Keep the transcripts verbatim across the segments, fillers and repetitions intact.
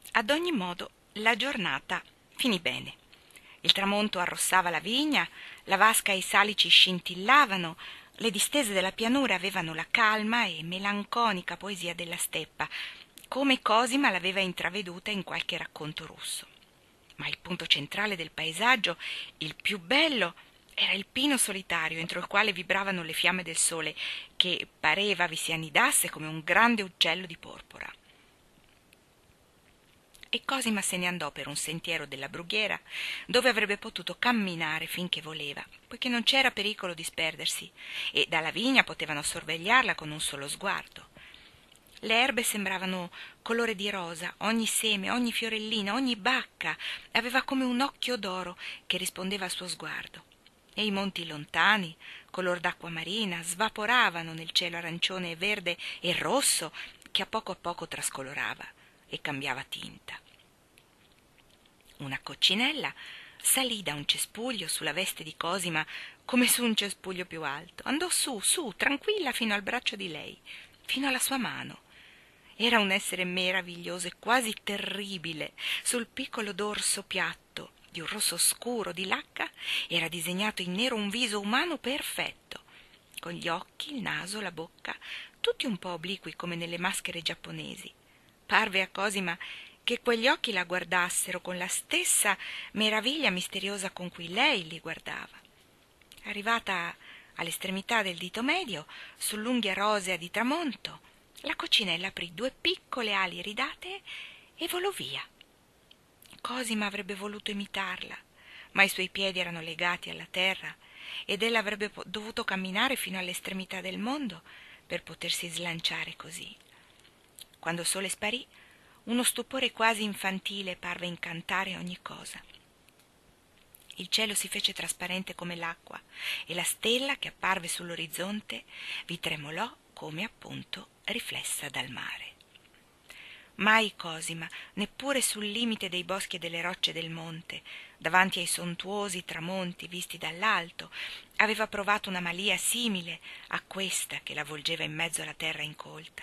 Ad ogni modo, la giornata finì bene. Il tramonto arrossava la vigna, la vasca e i salici scintillavano, le distese della pianura avevano la calma e melanconica poesia della steppa, come Cosima l'aveva intraveduta in qualche racconto russo. Ma il punto centrale del paesaggio, il più bello, era il pino solitario entro il quale vibravano le fiamme del sole, che pareva vi si annidasse come un grande uccello di porpora. E Cosima se ne andò per un sentiero della brughiera, dove avrebbe potuto camminare finché voleva, poiché non c'era pericolo di sperdersi, e dalla vigna potevano sorvegliarla con un solo sguardo. Le erbe sembravano colore di rosa, ogni seme, ogni fiorellina, ogni bacca aveva come un occhio d'oro che rispondeva al suo sguardo, e i monti lontani, color d'acqua marina, svaporavano nel cielo arancione e verde e rosso che a poco a poco trascolorava e cambiava tinta. Una coccinella salì da un cespuglio sulla veste di Cosima come su un cespuglio più alto. Andò su, su, tranquilla fino al braccio di lei, fino alla sua mano. Era un essere meraviglioso e quasi terribile. Sul piccolo dorso piatto, di un rosso scuro di lacca, era disegnato in nero un viso umano perfetto, con gli occhi, il naso, la bocca, tutti un po' obliqui come nelle maschere giapponesi. Parve a Cosima che quegli occhi la guardassero con la stessa meraviglia misteriosa con cui lei li guardava. Arrivata all'estremità del dito medio, sull'unghia rosea di tramonto, la coccinella aprì due piccole ali iridate e volò via. Cosima avrebbe voluto imitarla, ma i suoi piedi erano legati alla terra ed ella avrebbe dovuto camminare fino all'estremità del mondo per potersi slanciare così. Quando il sole sparì, uno stupore quasi infantile parve incantare ogni cosa. Il cielo si fece trasparente come l'acqua e la stella che apparve sull'orizzonte vi tremolò come appunto riflessa dal mare. Mai Cosima, neppure sul limite dei boschi e delle rocce del monte, davanti ai sontuosi tramonti visti dall'alto, aveva provato una malia simile a questa che la volgeva in mezzo alla terra incolta.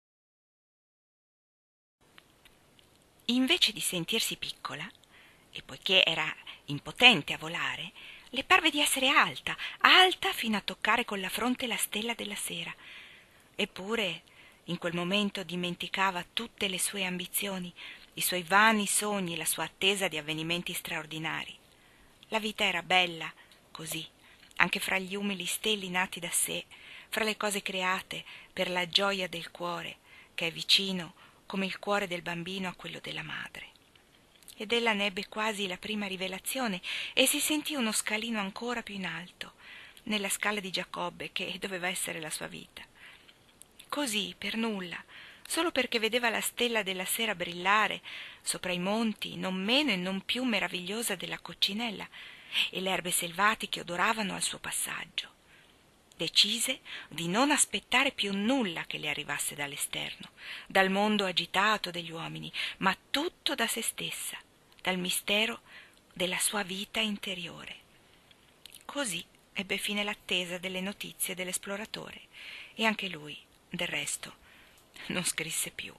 Invece di sentirsi piccola, e poiché era impotente a volare, le parve di essere alta, alta fino a toccare con la fronte la stella della sera. Eppure in quel momento dimenticava tutte le sue ambizioni, i suoi vani sogni, la sua attesa di avvenimenti straordinari. La vita era bella, così, anche fra gli umili steli nati da sé, fra le cose create per la gioia del cuore, che è vicino come il cuore del bambino a quello della madre. Ed ella ne ebbe quasi la prima rivelazione e si sentì uno scalino ancora più in alto, nella scala di Giacobbe, che doveva essere la sua vita. Così, per nulla, solo perché vedeva la stella della sera brillare sopra i monti, non meno e non più meravigliosa della coccinella, e le erbe selvatiche odoravano al suo passaggio. Decise di non aspettare più nulla che le arrivasse dall'esterno, dal mondo agitato degli uomini, ma tutto da se stessa, dal mistero della sua vita interiore. Così ebbe fine l'attesa delle notizie dell'esploratore, e anche lui, del resto, non scrisse più.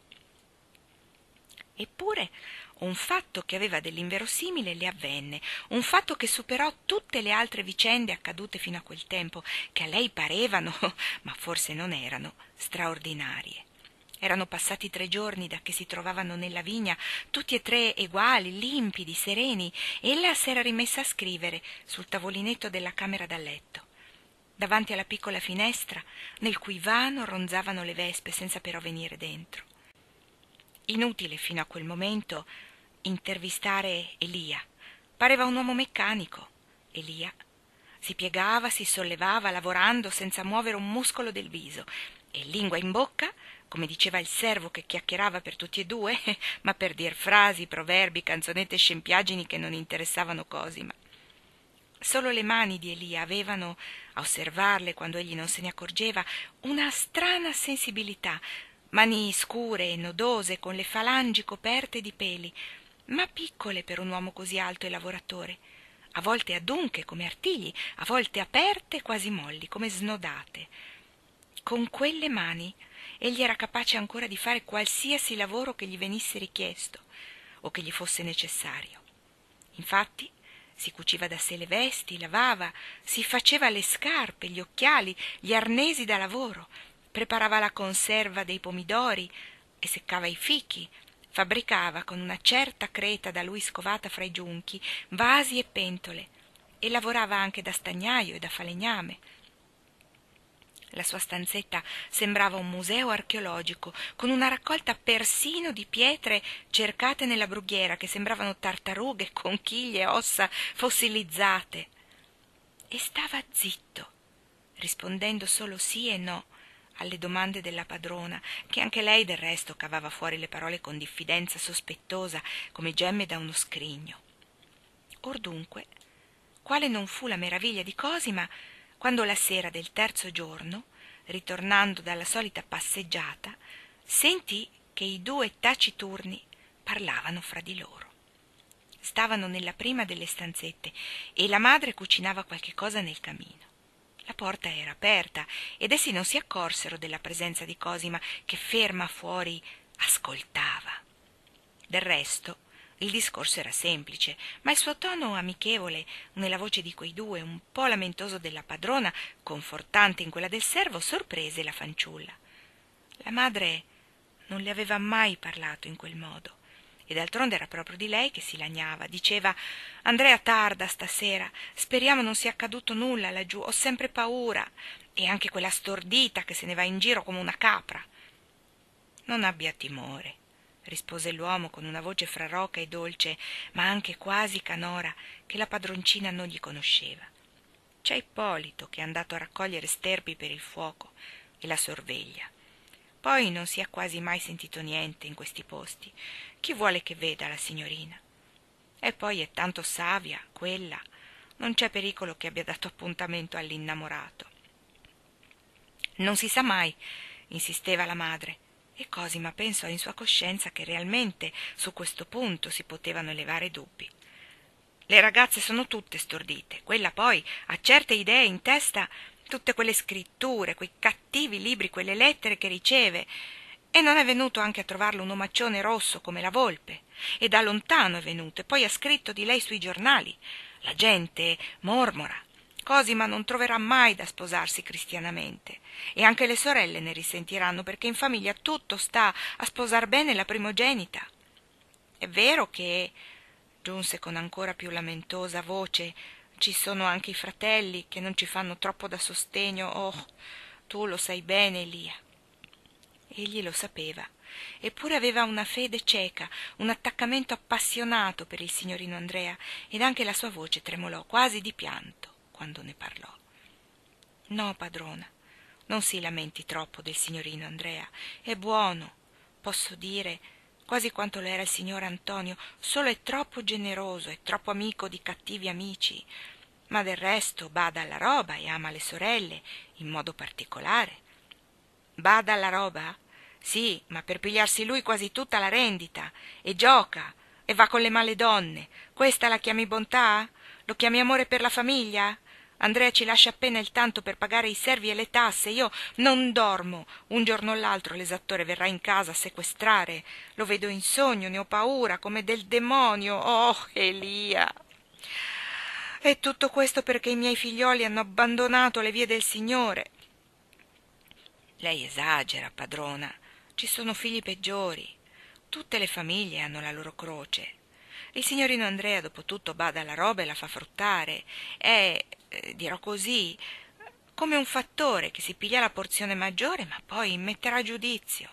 Eppure un fatto che aveva dell'inverosimile le avvenne, un fatto che superò tutte le altre vicende accadute fino a quel tempo, che a lei parevano, ma forse non erano, straordinarie. Erano passati tre giorni da che si trovavano nella vigna, tutti e tre eguali, limpidi, sereni, e ella s'era rimessa a scrivere sul tavolinetto della camera da letto, davanti alla piccola finestra, nel cui vano ronzavano le vespe senza però venire dentro. Inutile fino a quel momento intervistare Elia. Pareva un uomo meccanico. Elia si piegava, si sollevava, lavorando senza muovere un muscolo del viso, e lingua in bocca, come diceva il servo che chiacchierava per tutti e due, ma per dir frasi, proverbi, canzonette e scempiaggini che non interessavano Cosima. Solo le mani di Elia avevano, a osservarle quando egli non se ne accorgeva, una strana sensibilità, mani scure e nodose, con le falangi coperte di peli, ma piccole per un uomo così alto e lavoratore, a volte adunche come artigli, a volte aperte quasi molli, come snodate. Con quelle mani egli era capace ancora di fare qualsiasi lavoro che gli venisse richiesto, o che gli fosse necessario. Infatti si cuciva da sé le vesti, lavava, si faceva le scarpe, gli occhiali, gli arnesi da lavoro, preparava la conserva dei pomidori e seccava i fichi, fabbricava con una certa creta da lui scovata fra i giunchi vasi e pentole e lavorava anche da stagnaio e da falegname. La sua stanzetta sembrava un museo archeologico, con una raccolta persino di pietre cercate nella brughiera che sembravano tartarughe, conchiglie, ossa fossilizzate. E stava zitto, rispondendo solo sì e no alle domande della padrona, che anche lei del resto cavava fuori le parole con diffidenza sospettosa, come gemme da uno scrigno. Or dunque, quale non fu la meraviglia di Cosima quando la sera del terzo giorno, ritornando dalla solita passeggiata, sentì che i due taciturni parlavano fra di loro. Stavano nella prima delle stanzette e la madre cucinava qualche cosa nel camino. La porta era aperta ed essi non si accorsero della presenza di Cosima, che ferma fuori ascoltava. Del resto il discorso era semplice, ma il suo tono amichevole, nella voce di quei due, un po' lamentoso della padrona, confortante in quella del servo, sorprese la fanciulla. La madre non le aveva mai parlato in quel modo, e d'altronde era proprio di lei che si lagnava. Diceva: «Andrea tarda stasera, speriamo non sia accaduto nulla laggiù, ho sempre paura, e anche quella stordita che se ne va in giro come una capra». «Non abbia timore», rispose l'uomo con una voce fra roca e dolce, ma anche quasi canora, che la padroncina non gli conosceva. «C'è Ippolito che è andato a raccogliere sterpi per il fuoco e la sorveglia. Poi non si è quasi mai sentito niente in questi posti. Chi vuole che veda la signorina? E poi è tanto savia, quella. Non c'è pericolo che abbia dato appuntamento all'innamorato». «Non si sa mai», insisteva la madre, e Cosima pensò in sua coscienza che realmente su questo punto si potevano elevare dubbi. «Le ragazze sono tutte stordite, quella poi ha certe idee in testa, tutte quelle scritture, quei cattivi libri, quelle lettere che riceve, e non è venuto anche a trovarlo un omaccione rosso come la volpe, e da lontano è venuto, e poi ha scritto di lei sui giornali. La gente mormora. Cosima non troverà mai da sposarsi cristianamente, e anche le sorelle ne risentiranno, perché in famiglia tutto sta a sposar bene la primogenita. È vero che», giunse con ancora più lamentosa voce, «ci sono anche i fratelli che non ci fanno troppo da sostegno. Oh, tu lo sai bene, Elia». Egli lo sapeva, eppure aveva una fede cieca, un attaccamento appassionato per il signorino Andrea, ed anche la sua voce tremolò quasi di pianto quando ne parlò. «No, padrona, non si lamenti troppo del signorino Andrea. È buono, posso dire, quasi quanto lo era il signor Antonio, solo è troppo generoso, è troppo amico di cattivi amici. Ma del resto bada alla roba e ama le sorelle, in modo particolare». «Bada alla roba? Sì, ma per pigliarsi lui quasi tutta la rendita, e gioca, e va con le male donne. Questa la chiami bontà? Lo chiami amore per la famiglia? Andrea ci lascia appena il tanto per pagare i servi e le tasse. Io non dormo. Un giorno o l'altro l'esattore verrà in casa a sequestrare. Lo vedo in sogno, ne ho paura, come del demonio. Oh, Elia! E tutto questo perché i miei figlioli hanno abbandonato le vie del Signore». «Lei esagera, padrona. Ci sono figli peggiori. Tutte le famiglie hanno la loro croce. Il signorino Andrea, dopo tutto, bada alla roba e la fa fruttare. È, eh, dirò così, come un fattore che si piglia la porzione maggiore, ma poi metterà giudizio».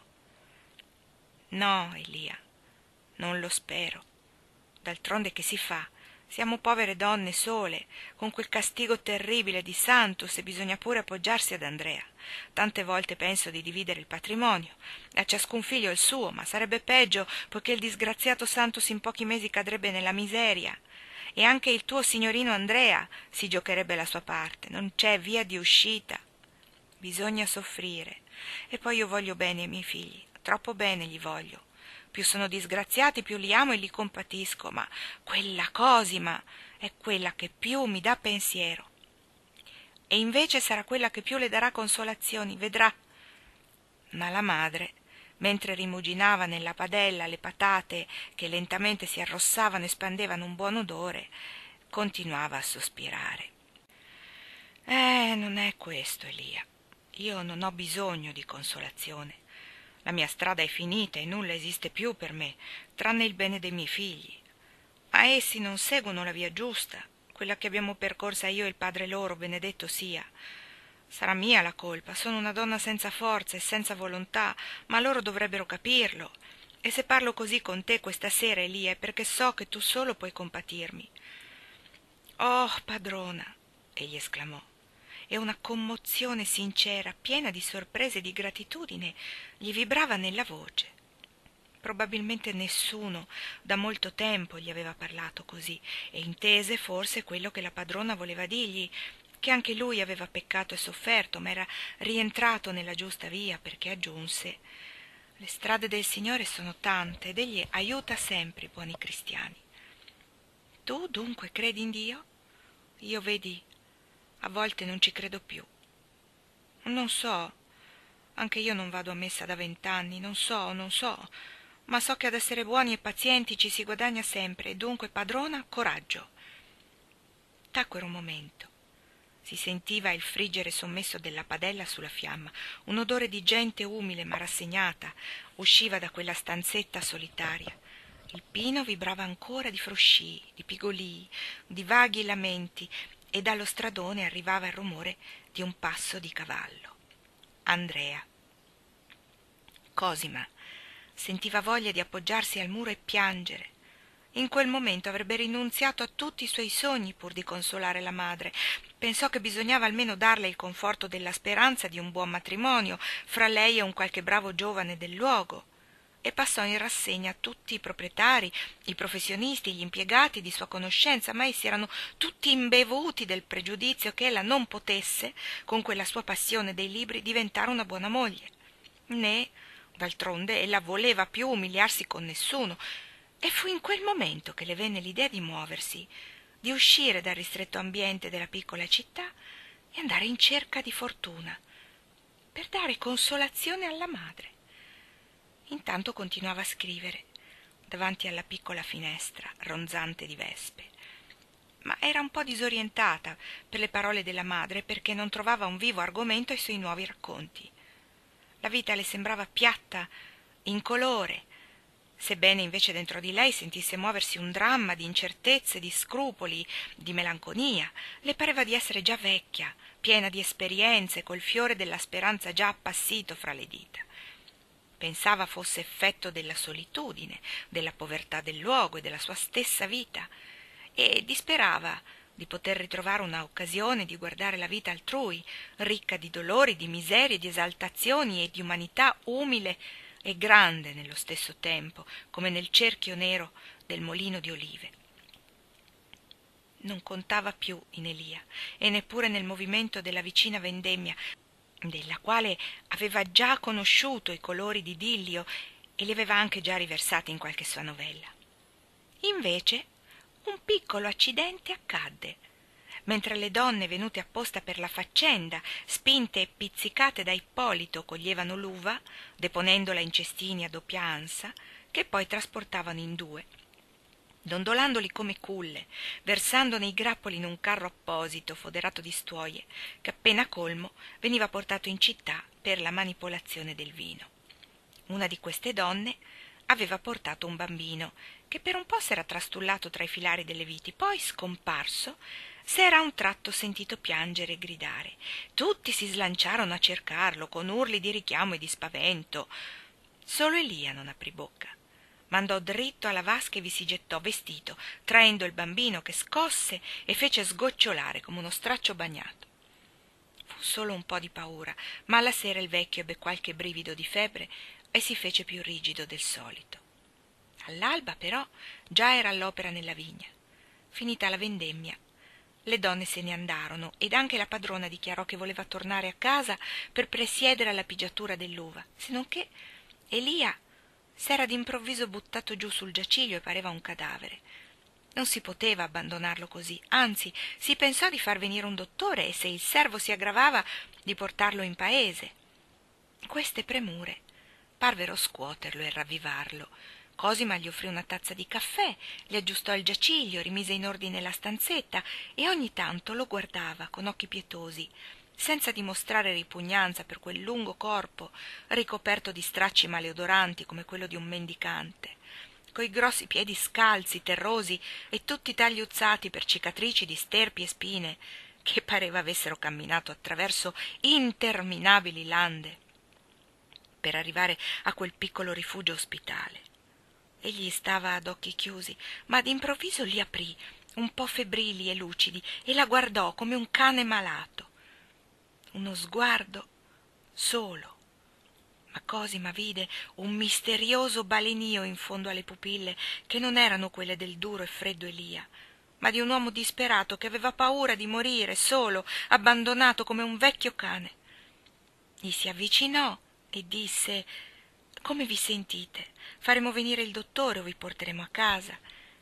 «No, Elia, non lo spero. D'altronde che si fa? Siamo povere donne sole, con quel castigo terribile di Santus, e bisogna pure appoggiarsi ad Andrea. Tante volte penso di dividere il patrimonio, a ciascun figlio il suo, ma sarebbe peggio, poiché il disgraziato Santus in pochi mesi cadrebbe nella miseria, e anche il tuo signorino Andrea si giocherebbe la sua parte. Non c'è via di uscita. Bisogna soffrire. E poi io voglio bene ai miei figli, troppo bene gli voglio. Più sono disgraziati, più li amo e li compatisco, ma quella Cosima è quella che più mi dà pensiero. E invece sarà quella che più le darà consolazioni, vedrà». Ma la madre mentre rimuginava nella padella le patate che lentamente si arrossavano e spandevano un buon odore, continuava a sospirare. Eh, non è questo, Elia. Io non ho bisogno di consolazione. La mia strada è finita e nulla esiste più per me, tranne il bene dei miei figli. Ma essi non seguono la via giusta, quella che abbiamo percorsa io e il padre loro, benedetto sia. Sarà mia la colpa, sono una donna senza forza e senza volontà, ma loro dovrebbero capirlo. E se parlo così con te questa sera, Elia, è perché so che tu solo puoi compatirmi. Oh, padrona, egli esclamò, e una commozione sincera, piena di sorpresa e di gratitudine, gli vibrava nella voce. Probabilmente nessuno da molto tempo gli aveva parlato così, e intese forse quello che la padrona voleva dirgli, che anche lui aveva peccato e sofferto, ma era rientrato nella giusta via, perché aggiunse: le strade del Signore sono tante ed egli aiuta sempre i buoni cristiani. Tu dunque credi in Dio? Io, vedi, a volte non ci credo più. Non so, anche io non vado a messa da vent'anni, non so, non so, ma so che ad essere buoni e pazienti ci si guadagna sempre, e dunque, padrona, coraggio. Tacquero un momento. Si sentiva il friggere sommesso della padella sulla fiamma, un odore di gente umile ma rassegnata usciva da quella stanzetta solitaria. Il pino vibrava ancora di fruscii, di pigolii, di vaghi lamenti, e dallo stradone arrivava il rumore di un passo di cavallo. Andrea. Cosima sentiva voglia di appoggiarsi al muro e piangere. In quel momento avrebbe rinunziato a tutti i suoi sogni pur di consolare la madre. Pensò che bisognava almeno darle il conforto della speranza di un buon matrimonio fra lei e un qualche bravo giovane del luogo, e passò in rassegna tutti i proprietari, i professionisti, gli impiegati di sua conoscenza, ma essi erano tutti imbevuti del pregiudizio che ella non potesse, con quella sua passione dei libri, diventare una buona moglie. Né, d'altronde, ella voleva più umiliarsi con nessuno, e fu in quel momento che le venne l'idea di muoversi, di uscire dal ristretto ambiente della piccola città e andare in cerca di fortuna, per dare consolazione alla madre. Intanto continuava a scrivere, davanti alla piccola finestra ronzante di vespe, ma era un po' disorientata per le parole della madre, perché non trovava un vivo argomento ai suoi nuovi racconti. La vita le sembrava piatta, incolore, sebbene invece dentro di lei sentisse muoversi un dramma di incertezze, di scrupoli, di melanconia. Le pareva di essere già vecchia, piena di esperienze, col fiore della speranza già appassito fra le dita. Pensava fosse effetto della solitudine, della povertà del luogo e della sua stessa vita, e disperava di poter ritrovare una occasione di guardare la vita altrui, ricca di dolori, di miserie, di esaltazioni e di umanità umile e grande nello stesso tempo, come nel cerchio nero del molino di olive. Non contava più in Elia e neppure nel movimento della vicina vendemmia, della quale aveva già conosciuto i colori d'idillio e li aveva anche già riversati in qualche sua novella. Invece un piccolo accidente accadde. Mentre le donne venute apposta per la faccenda, spinte e pizzicate da Ippolito, coglievano l'uva, deponendola in cestini a doppia ansa, che poi trasportavano in due, dondolandoli come culle, versandone i grappoli in un carro apposito foderato di stuoie, che appena colmo veniva portato in città per la manipolazione del vino. Una di queste donne aveva portato un bambino, che per un po' s'era trastullato tra i filari delle viti, poi, scomparso, s'era a un tratto sentito piangere e gridare. Tutti si slanciarono a cercarlo, con urli di richiamo e di spavento. Solo Elia non aprì bocca. Mandò dritto alla vasca e vi si gettò vestito, traendo il bambino, che scosse e fece sgocciolare come uno straccio bagnato. Fu solo un po' di paura, ma alla sera il vecchio ebbe qualche brivido di febbre e si fece più rigido del solito. All'alba, però, già era all'opera nella vigna. Finita la vendemmia, le donne se ne andarono ed anche la padrona dichiarò che voleva tornare a casa per presiedere alla pigiatura dell'uva, se non che Elia s'era d'improvviso buttato giù sul giaciglio e pareva un cadavere. Non si poteva abbandonarlo così, anzi si pensò di far venire un dottore e, se il servo si aggravava, di portarlo in paese. Queste premure Parvero scuoterlo e ravvivarlo. Cosima gli offrì una tazza di caffè, gli aggiustò il giaciglio, rimise in ordine la stanzetta e ogni tanto lo guardava con occhi pietosi, senza dimostrare ripugnanza per quel lungo corpo ricoperto di stracci maleodoranti come quello di un mendicante, coi grossi piedi scalzi, terrosi e tutti tagliuzzati per cicatrici di sterpi e spine, che pareva avessero camminato attraverso interminabili lande per arrivare a quel piccolo rifugio ospitale. Egli stava ad occhi chiusi, ma d'improvviso li aprì, un po' febbrili e lucidi, e la guardò come un cane malato. Uno sguardo solo, ma Cosima vide un misterioso balenio in fondo alle pupille, che non erano quelle del duro e freddo Elia, ma di un uomo disperato che aveva paura di morire solo, abbandonato come un vecchio cane. Gli si avvicinò e disse: «Come vi sentite? Faremo venire il dottore o vi porteremo a casa?»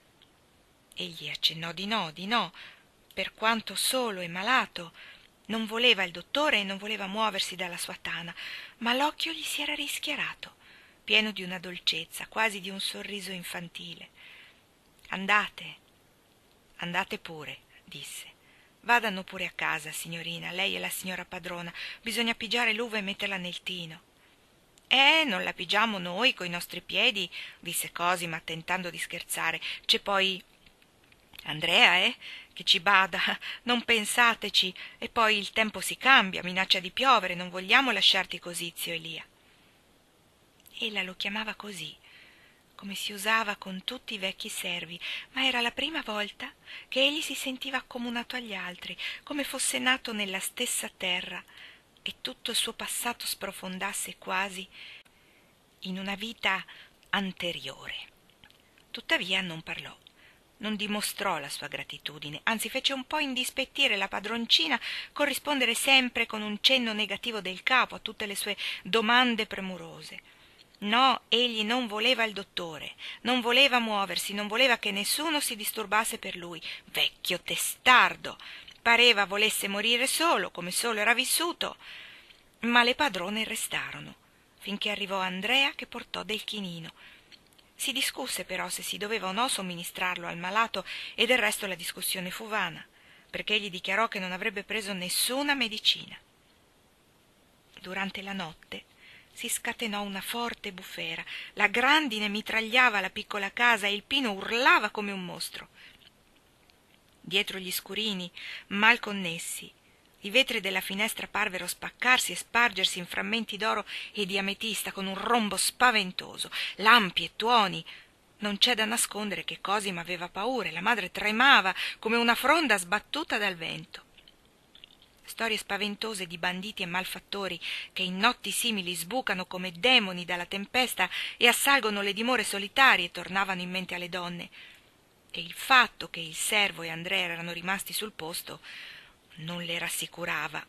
Egli accennò di no, di no, per quanto solo e malato. Non voleva il dottore e non voleva muoversi dalla sua tana, ma l'occhio gli si era rischiarato, pieno di una dolcezza, quasi di un sorriso infantile. «Andate, andate pure», disse. «Vadano pure a casa, signorina, lei e la signora padrona. Bisogna pigiare l'uva e metterla nel tino». «Eh, non la pigiamo noi coi nostri piedi», disse Cosima, tentando di scherzare. «C'è poi Andrea, eh, che ci bada, non pensateci, e poi il tempo si cambia, minaccia di piovere, non vogliamo lasciarti così, zio Elia». Ella lo chiamava così, come si usava con tutti i vecchi servi, ma era la prima volta che egli si sentiva accomunato agli altri, come fosse nato nella stessa terra, e tutto il suo passato sprofondasse quasi in una vita anteriore. Tuttavia non parlò, non dimostrò la sua gratitudine, anzi fece un po' indispettire la padroncina col rispondere sempre con un cenno negativo del capo a tutte le sue domande premurose. No, egli non voleva il dottore, non voleva muoversi, non voleva che nessuno si disturbasse per lui. Vecchio testardo! Pareva volesse morire solo, come solo era vissuto. Ma le padrone restarono, finché arrivò Andrea che portò del chinino. Si discusse però se si doveva o no somministrarlo al malato, e del resto la discussione fu vana, perché egli dichiarò che non avrebbe preso nessuna medicina. Durante la notte si scatenò una forte bufera, la grandine mitragliava la piccola casa e il pino urlava come un mostro. Dietro gli scurini, mal connessi, i vetri della finestra parvero spaccarsi e spargersi in frammenti d'oro e di ametista con un rombo spaventoso, lampi e tuoni. Non c'è da nascondere che Cosima aveva paura e la madre tremava come una fronda sbattuta dal vento. Storie spaventose di banditi e malfattori che in notti simili sbucano come demoni dalla tempesta e assalgono le dimore solitarie tornavano in mente alle donne, e il fatto che il servo e Andrea erano rimasti sul posto non le rassicurava.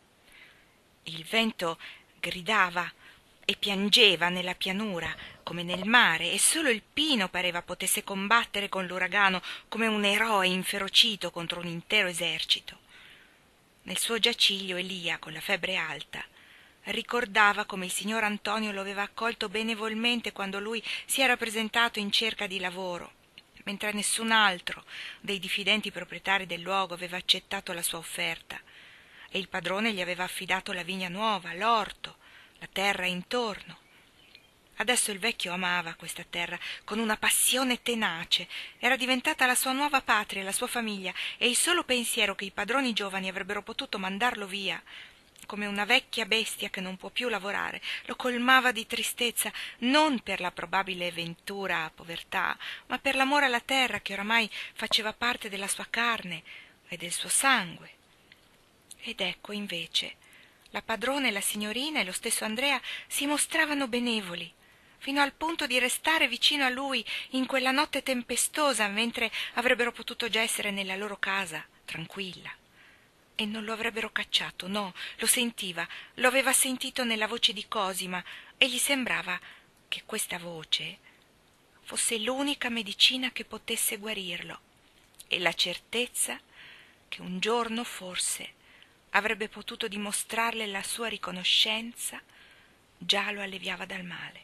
Il vento gridava e piangeva nella pianura come nel mare, e solo il pino pareva potesse combattere con l'uragano come un eroe inferocito contro un intero esercito. Nel suo giaciglio Elia, con la febbre alta, ricordava come il signor Antonio lo aveva accolto benevolmente quando lui si era presentato in cerca di lavoro, mentre nessun altro dei diffidenti proprietari del luogo aveva accettato la sua offerta, e il padrone gli aveva affidato la vigna nuova, l'orto, la terra intorno. Adesso il vecchio amava questa terra con una passione tenace, era diventata la sua nuova patria, la sua famiglia, e il solo pensiero che i padroni giovani avrebbero potuto mandarlo via, come una vecchia bestia che non può più lavorare, lo colmava di tristezza, non per la probabile ventura a povertà, ma per l'amore alla terra che oramai faceva parte della sua carne e del suo sangue. Ed ecco, invece, la padrona e la signorina e lo stesso Andrea si mostravano benevoli, fino al punto di restare vicino a lui in quella notte tempestosa, mentre avrebbero potuto già essere nella loro casa, tranquilla. E non lo avrebbero cacciato, no, lo sentiva, lo aveva sentito nella voce di Cosima, e gli sembrava che questa voce fosse l'unica medicina che potesse guarirlo, e la certezza che un giorno forse avrebbe potuto dimostrarle la sua riconoscenza già lo alleviava dal male.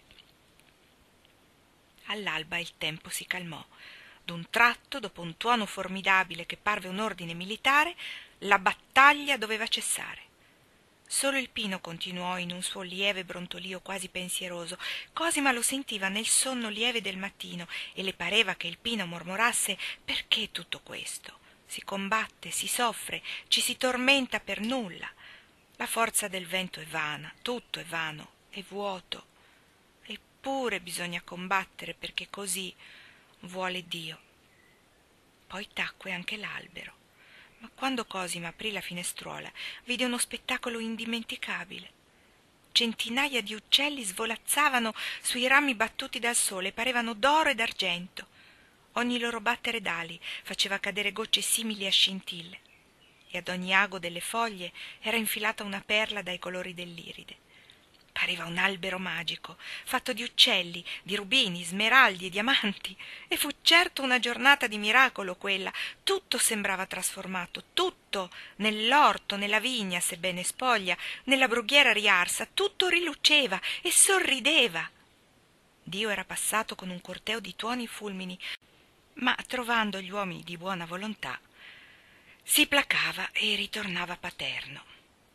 All'alba il tempo si calmò. D'un tratto, dopo un tuono formidabile che parve un ordine militare, la battaglia doveva cessare. Solo il pino continuò in un suo lieve brontolio quasi pensieroso. Cosima lo sentiva nel sonno lieve del mattino e le pareva che il pino mormorasse: perché tutto questo? Si combatte, si soffre, ci si tormenta per nulla. La forza del vento è vana, tutto è vano, è vuoto. Eppure bisogna combattere perché così vuole Dio. Poi tacque anche l'albero. Ma quando Cosima aprì la finestruola, vide uno spettacolo indimenticabile. Centinaia di uccelli svolazzavano sui rami battuti dal sole, parevano d'oro e d'argento. Ogni loro battere d'ali faceva cadere gocce simili a scintille, e ad ogni ago delle foglie era infilata una perla dai colori dell'iride. Pareva un albero magico, fatto di uccelli, di rubini, smeraldi e diamanti, e fu certo una giornata di miracolo quella. Tutto sembrava trasformato, tutto, nell'orto, nella vigna, sebbene spoglia, nella brughiera riarsa, tutto riluceva e sorrideva. Dio era passato con un corteo di tuoni fulmini, ma trovando gli uomini di buona volontà, si placava e ritornava paterno.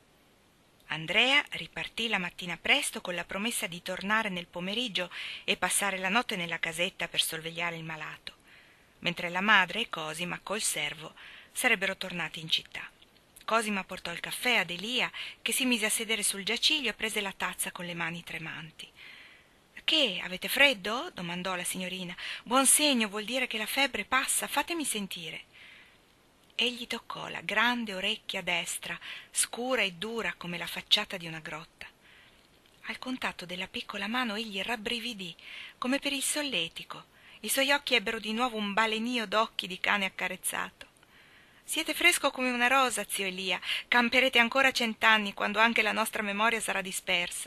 Andrea ripartì la mattina presto con la promessa di tornare nel pomeriggio e passare la notte nella casetta per sorvegliare il malato, mentre la madre e Cosima col servo sarebbero tornati in città. Cosima portò il caffè ad Elia, che si mise a sedere sul giaciglio e prese la tazza con le mani tremanti. «Che, avete freddo?» domandò la signorina. «Buon segno, vuol dire che la febbre passa, fatemi sentire». Egli toccò la grande orecchia destra, scura e dura come la facciata di una grotta. Al contatto della piccola mano egli rabbrividì, come per il solletico. I suoi occhi ebbero di nuovo un balenio d'occhi di cane accarezzato. «Siete fresco come una rosa, zio Elia. Camperete ancora cent'anni, quando anche la nostra memoria sarà dispersa».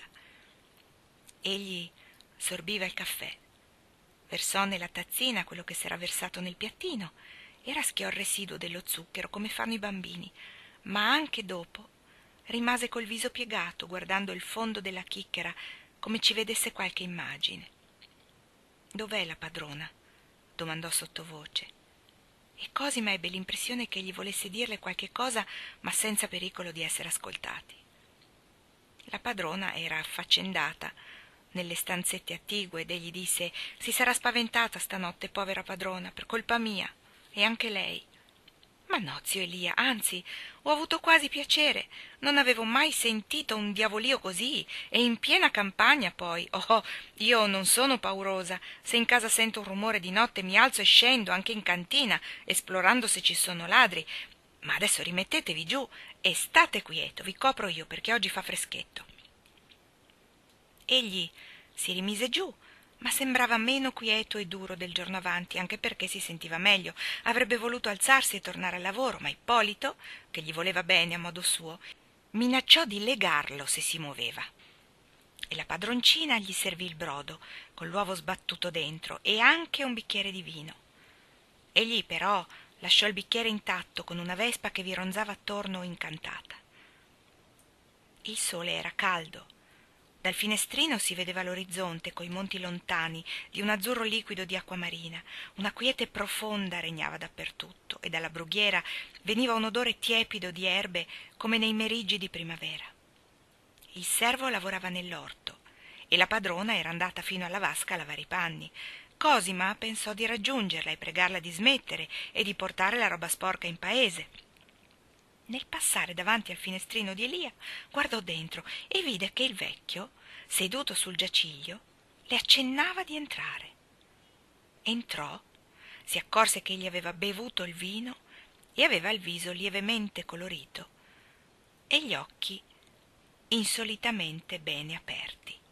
Egli sorbiva il caffè, versò nella tazzina quello che s'era versato nel piattino e raschiò il residuo dello zucchero come fanno i bambini, ma anche dopo rimase col viso piegato, guardando il fondo della chicchera come ci vedesse qualche immagine. «Dov'è la padrona?» domandò sottovoce, e Cosima ebbe l'impressione che egli volesse dirle qualche cosa, ma senza pericolo di essere ascoltati. La padrona era affaccendata nelle stanzette attigue ed egli disse: «Si sarà spaventata stanotte, povera padrona, per colpa mia, e anche lei». «Ma no, zio Elia, anzi, ho avuto quasi piacere. Non avevo mai sentito un diavolio così, e in piena campagna poi. Oh, io non sono paurosa. Se in casa sento un rumore di notte mi alzo e scendo, anche in cantina, esplorando se ci sono ladri. Ma adesso rimettetevi giù e state quieto, vi copro io perché oggi fa freschetto». Egli si rimise giù, ma sembrava meno quieto e duro del giorno avanti, anche perché si sentiva meglio. Avrebbe voluto alzarsi e tornare al lavoro, ma Ippolito, che gli voleva bene a modo suo, minacciò di legarlo se si muoveva. E la padroncina gli servì il brodo, con l'uovo sbattuto dentro, e anche un bicchiere di vino. Egli però lasciò il bicchiere intatto, con una vespa che vi ronzava attorno incantata. Il sole era caldo. Dal finestrino si vedeva l'orizzonte coi monti lontani di un azzurro liquido di acqua marina. Una quiete profonda regnava dappertutto e dalla brughiera veniva un odore tiepido di erbe come nei meriggi di primavera. Il servo lavorava nell'orto e la padrona era andata fino alla vasca a lavare i panni. Cosima pensò di raggiungerla e pregarla di smettere e di portare la roba sporca in paese. Nel passare davanti al finestrino di Elia guardò dentro e vide che il vecchio, seduto sul giaciglio, le accennava di entrare. Entrò, si accorse che egli aveva bevuto il vino e aveva il viso lievemente colorito e gli occhi insolitamente bene aperti.